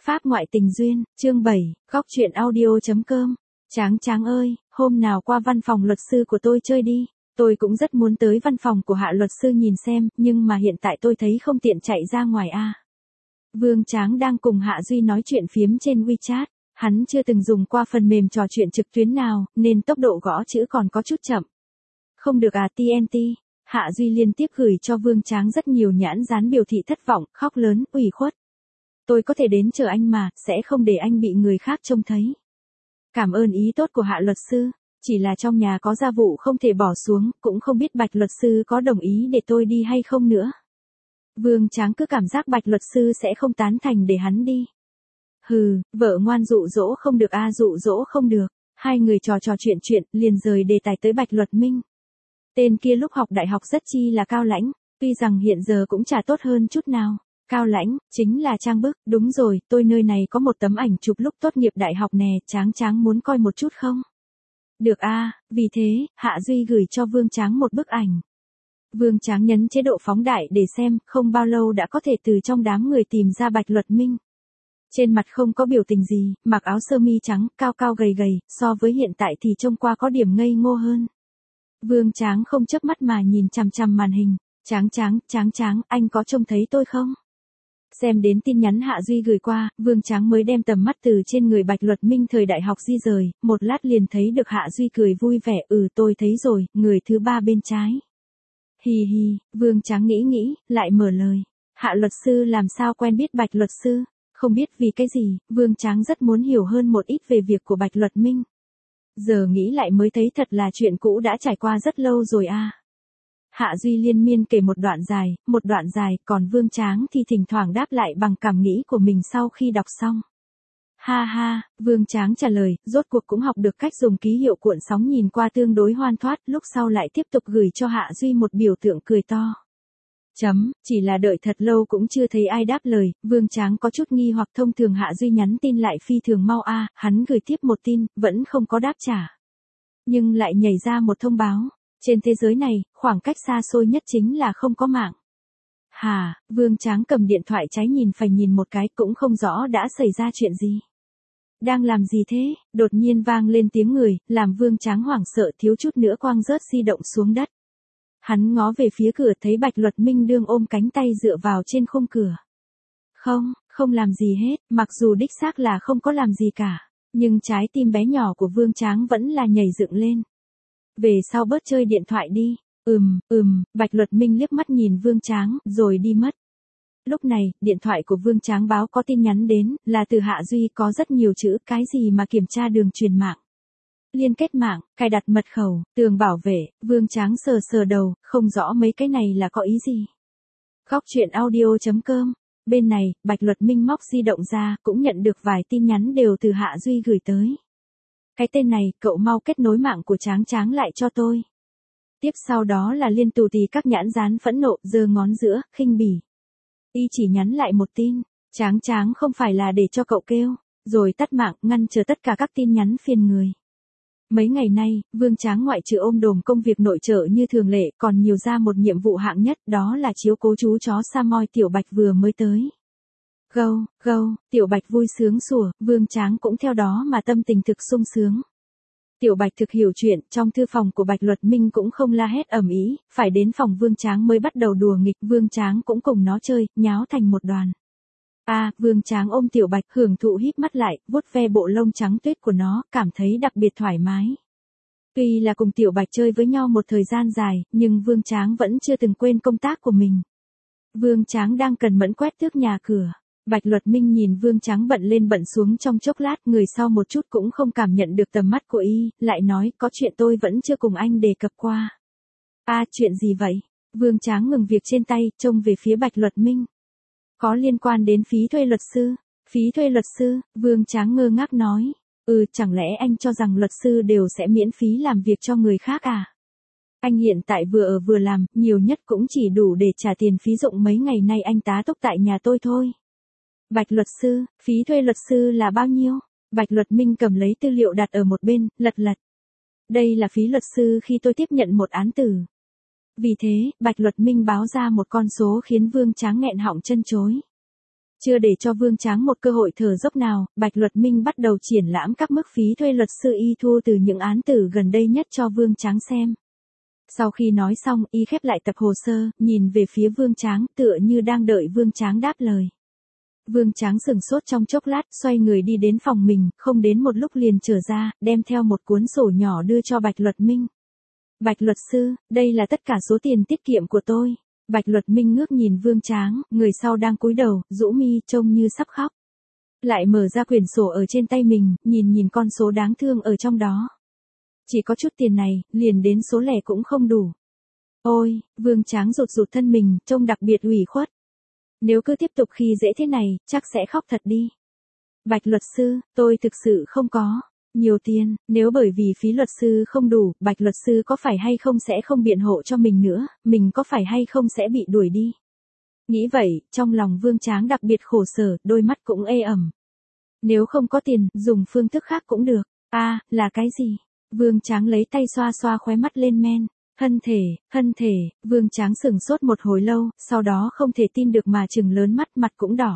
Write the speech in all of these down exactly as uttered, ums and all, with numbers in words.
Pháp ngoại tình duyên, chương bảy, góc truyện audio.com. Tráng Tráng ơi, hôm nào qua văn phòng luật sư của tôi chơi đi. Tôi cũng rất muốn tới văn phòng của Hạ luật sư nhìn xem, nhưng mà hiện tại tôi thấy không tiện chạy ra ngoài a. Vương Tráng đang cùng Hạ Duy nói chuyện phiếm trên WeChat. Hắn chưa từng dùng qua phần mềm trò chuyện trực tuyến nào, nên tốc độ gõ chữ còn có chút chậm. Không được à tê en tê. Hạ Duy liên tiếp gửi cho Vương Tráng rất nhiều nhãn dán biểu thị thất vọng, khóc lớn, ủy khuất. Tôi có thể đến chờ anh mà, sẽ không để anh bị người khác trông thấy. Cảm ơn ý tốt của Hạ luật sư, chỉ là trong nhà có gia vụ không thể bỏ xuống, cũng không biết Bạch luật sư có đồng ý để tôi đi hay không nữa. Vương Tráng cứ cảm giác Bạch luật sư sẽ không tán thành để hắn đi. Hừ, vợ ngoan dụ dỗ không được a dụ dỗ không được. Hai người trò trò chuyện chuyện, liền rời đề tài tới Bạch Luật Minh. Tên kia lúc học đại học rất chi là cao lãnh, tuy rằng hiện giờ cũng chả tốt hơn chút nào. Cao lãnh, chính là trang bức, đúng rồi, tôi nơi này có một tấm ảnh chụp lúc tốt nghiệp đại học nè, Tráng Tráng muốn coi một chút không? Được a, vì thế, Hạ Duy gửi cho Vương Tráng một bức ảnh. Vương Tráng nhấn chế độ phóng đại để xem, không bao lâu đã có thể từ trong đám người tìm ra Bạch Luật Minh. Trên mặt không có biểu tình gì, mặc áo sơ mi trắng, cao cao gầy gầy, so với hiện tại thì trông qua có điểm ngây ngô hơn. Vương Tráng không chớp mắt mà nhìn chằm chằm màn hình, Tráng Tráng, Tráng Tráng, anh có trông thấy tôi không? Xem đến tin nhắn Hạ Duy gửi qua, Vương Tráng mới đem tầm mắt từ trên người Bạch Luật Minh thời đại học di rời, một lát liền thấy được Hạ Duy cười vui vẻ, ừ tôi thấy rồi, người thứ ba bên trái. Hì hì, Vương Tráng nghĩ nghĩ, lại mở lời. Hạ luật sư làm sao quen biết Bạch luật sư? Không biết vì cái gì, Vương Tráng rất muốn hiểu hơn một ít về việc của Bạch Luật Minh. Giờ nghĩ lại mới thấy thật là chuyện cũ đã trải qua rất lâu rồi a. À. Hạ Duy liên miên kể một đoạn dài, một đoạn dài, còn Vương Tráng thì thỉnh thoảng đáp lại bằng cảm nghĩ của mình sau khi đọc xong. Ha ha, Vương Tráng trả lời, rốt cuộc cũng học được cách dùng ký hiệu cuộn sóng nhìn qua tương đối hoan thoát, lúc sau lại tiếp tục gửi cho Hạ Duy một biểu tượng cười to. Chấm, chỉ là đợi thật lâu cũng chưa thấy ai đáp lời, Vương Tráng có chút nghi hoặc thông thường Hạ Duy nhắn tin lại phi thường mau a, à, hắn gửi tiếp một tin, vẫn không có đáp trả. Nhưng lại nhảy ra một thông báo, trên thế giới này, khoảng cách xa xôi nhất chính là không có mạng. Hà, Vương Tráng cầm điện thoại trái nhìn phải nhìn một cái cũng không rõ đã xảy ra chuyện gì. Đang làm gì thế, đột nhiên vang lên tiếng người, làm Vương Tráng hoảng sợ thiếu chút nữa quăng rớt di động xuống đất. Hắn ngó về phía cửa thấy Bạch Luật Minh đương ôm cánh tay dựa vào trên khung cửa. Không, không làm gì hết, mặc dù đích xác là không có làm gì cả, nhưng trái tim bé nhỏ của Vương Tráng vẫn là nhảy dựng lên. Về sau bớt chơi điện thoại đi, ừm, ừm, Bạch Luật Minh liếc mắt nhìn Vương Tráng, rồi đi mất. Lúc này, điện thoại của Vương Tráng báo có tin nhắn đến, là từ Hạ Duy có rất nhiều chữ, cái gì mà kiểm tra đường truyền mạng. Liên kết mạng, cài đặt mật khẩu, tường bảo vệ, Vương Tráng sờ sờ đầu, không rõ mấy cái này là có ý gì. Góc truyện audio.com, bên này, Bạch Luật Minh móc di động ra, cũng nhận được vài tin nhắn đều từ Hạ Duy gửi tới. Cái tên này, cậu mau kết nối mạng của Tráng Tráng lại cho tôi. Tiếp sau đó là liên tù tì các nhãn dán phẫn nộ, giơ ngón giữa, khinh bỉ. Y chỉ nhắn lại một tin, Tráng Tráng không phải là để cho cậu kêu, rồi tắt mạng, ngăn chờ tất cả các tin nhắn phiền người. Mấy ngày nay, Vương Tráng ngoại trừ ôm đồm công việc nội trợ như thường lệ, còn nhiều ra một nhiệm vụ hạng nhất, đó là chiếu cố chú chó Samoy Tiểu Bạch vừa mới tới. Gâu, gâu, Tiểu Bạch vui sướng sủa, Vương Tráng cũng theo đó mà tâm tình thực sung sướng. Tiểu Bạch thực hiểu chuyện, trong thư phòng của Bạch Luật Minh cũng không la hét ầm ĩ, phải đến phòng Vương Tráng mới bắt đầu đùa nghịch, Vương Tráng cũng cùng nó chơi, nháo thành một đoàn. A, à, Vương Tráng ôm Tiểu Bạch, hưởng thụ híp mắt lại, vuốt ve bộ lông trắng tuyết của nó, cảm thấy đặc biệt thoải mái. Tuy là cùng Tiểu Bạch chơi với nhau một thời gian dài, nhưng Vương Tráng vẫn chưa từng quên công tác của mình. Vương Tráng đang cần mẫn quét tước nhà cửa. Bạch Luật Minh nhìn Vương Tráng bận lên bận xuống trong chốc lát, người sau một chút cũng không cảm nhận được tầm mắt của y, lại nói, có chuyện tôi vẫn chưa cùng anh đề cập qua. A, à, chuyện gì vậy? Vương Tráng ngừng việc trên tay, trông về phía Bạch Luật Minh. Có liên quan đến phí thuê luật sư. Phí thuê luật sư, Vương Tráng ngơ ngác nói. Ừ, chẳng lẽ anh cho rằng luật sư đều sẽ miễn phí làm việc cho người khác à? Anh hiện tại vừa ở vừa làm, nhiều nhất cũng chỉ đủ để trả tiền phí dụng mấy ngày nay anh tá túc tại nhà tôi thôi. Bạch luật sư, phí thuê luật sư là bao nhiêu? Bạch Luật Minh cầm lấy tư liệu đặt ở một bên, lật lật. Đây là phí luật sư khi tôi tiếp nhận một án tử. Vì thế, Bạch Luật Minh báo ra một con số khiến Vương Tráng nghẹn họng chân chối. Chưa để cho Vương Tráng một cơ hội thở dốc nào, Bạch Luật Minh bắt đầu triển lãm các mức phí thuê luật sư y thu từ những án tử gần đây nhất cho Vương Tráng xem. Sau khi nói xong, y khép lại tập hồ sơ, nhìn về phía Vương Tráng, tựa như đang đợi Vương Tráng đáp lời. Vương Tráng sửng sốt trong chốc lát, xoay người đi đến phòng mình, không đến một lúc liền trở ra, đem theo một cuốn sổ nhỏ đưa cho Bạch Luật Minh. Bạch luật sư, đây là tất cả số tiền tiết kiệm của tôi. Bạch Luật Minh ngước nhìn Vương Tráng, người sau đang cúi đầu, rũ mi, trông như sắp khóc. Lại mở ra quyển sổ ở trên tay mình, nhìn nhìn con số đáng thương ở trong đó. Chỉ có chút tiền này, liền đến số lẻ cũng không đủ. Ôi, Vương Tráng rụt rụt thân mình, trông đặc biệt ủy khuất. Nếu cứ tiếp tục khi dễ thế này, chắc sẽ khóc thật đi. Bạch luật sư, tôi thực sự không có nhiều tiền, nếu bởi vì phí luật sư không đủ, Bạch luật sư có phải hay không sẽ không biện hộ cho mình nữa, mình có phải hay không sẽ bị đuổi đi. Nghĩ vậy, trong lòng Vương Tráng đặc biệt khổ sở, đôi mắt cũng ê ẩm. Nếu không có tiền, dùng phương thức khác cũng được. A, à, là cái gì? Vương Tráng lấy tay xoa xoa khóe mắt lên men. Hân thể, hân thể, Vương Tráng sửng sốt một hồi lâu, sau đó không thể tin được mà trừng lớn mắt, mặt cũng đỏ.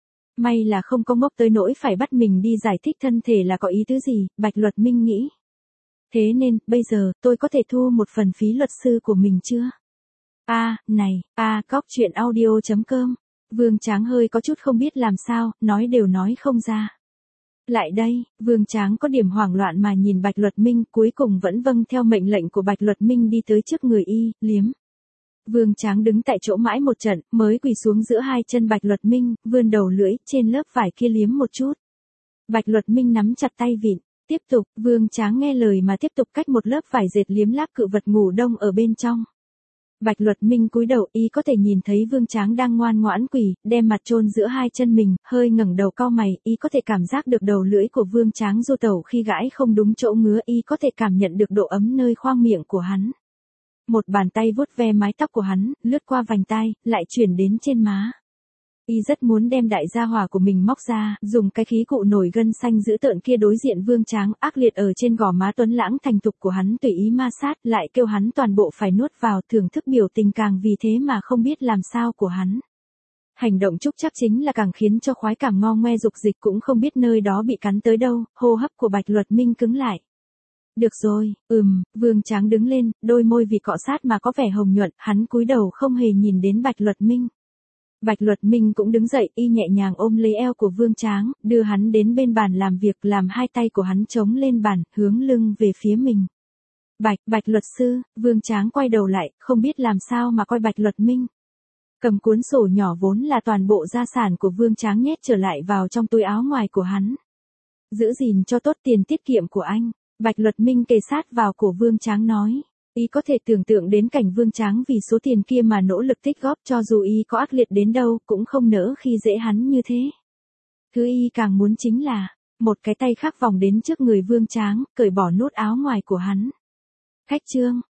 May là không có ngốc tới nỗi phải bắt mình đi giải thích thân thể là có ý tứ gì, Bạch Luật Minh nghĩ. Thế nên, bây giờ, tôi có thể thu một phần phí luật sư của mình chưa? A, à, này, a, à, cóc chuyện audio chấm com. Vương Tráng hơi có chút không biết làm sao, nói đều nói không ra. Lại đây, Vương Tráng có điểm hoảng loạn mà nhìn Bạch Luật Minh, cuối cùng vẫn vâng theo mệnh lệnh của Bạch Luật Minh đi tới trước người y, liếm. Vương Tráng đứng tại chỗ mãi một trận, mới quỳ xuống giữa hai chân Bạch Luật Minh, vươn đầu lưỡi, trên lớp vải kia liếm một chút. Bạch Luật Minh nắm chặt tay vịn, tiếp tục, Vương Tráng nghe lời mà tiếp tục cách một lớp vải dệt liếm láp cự vật ngủ đông ở bên trong. Bạch Luật Minh cúi đầu, y có thể nhìn thấy Vương Tráng đang ngoan ngoãn quỳ, đem mặt chôn giữa hai chân mình, hơi ngẩng đầu cau mày, y có thể cảm giác được đầu lưỡi của Vương Tráng du tẩu khi gãi không đúng chỗ ngứa, y có thể cảm nhận được độ ấm nơi khoang miệng của hắn. Một bàn tay vuốt ve mái tóc của hắn, lướt qua vành tai, lại chuyển đến trên má. Y rất muốn đem đại gia hỏa của mình móc ra, dùng cái khí cụ nổi gân xanh dữ tợn kia đối diện Vương Tráng, ác liệt ở trên gò má tuấn lãng thành thục của hắn tùy ý ma sát, lại kêu hắn toàn bộ phải nuốt vào, thưởng thức biểu tình càng vì thế mà không biết làm sao của hắn. Hành động trúc chắc chính là càng khiến cho khoái cảm ngo ngoe dục dịch, cũng không biết nơi đó bị cắn tới đâu, hô hấp của Bạch Luật Minh cứng lại. Được rồi, ừm, Vương Tráng đứng lên, đôi môi vì cọ sát mà có vẻ hồng nhuận, hắn cúi đầu không hề nhìn đến Bạch Luật Minh. Bạch Luật Minh cũng đứng dậy, y nhẹ nhàng ôm lấy eo của Vương Tráng, đưa hắn đến bên bàn làm việc, làm hai tay của hắn chống lên bàn, hướng lưng về phía mình. Bạch, Bạch luật sư, Vương Tráng quay đầu lại, không biết làm sao mà coi Bạch Luật Minh. Cầm cuốn sổ nhỏ vốn là toàn bộ gia sản của Vương Tráng nhét trở lại vào trong túi áo ngoài của hắn. Giữ gìn cho tốt tiền tiết kiệm của anh. Bạch Luật Minh kề sát vào cổ Vương Tráng nói. Y có thể tưởng tượng đến cảnh Vương Tráng vì số tiền kia mà nỗ lực tích góp, cho dù y có ác liệt đến đâu, cũng không nỡ khi dễ hắn như thế. Thứ y càng muốn chính là, một cái tay khác vòng đến trước người Vương Tráng, cởi bỏ nút áo ngoài của hắn. Khách trương,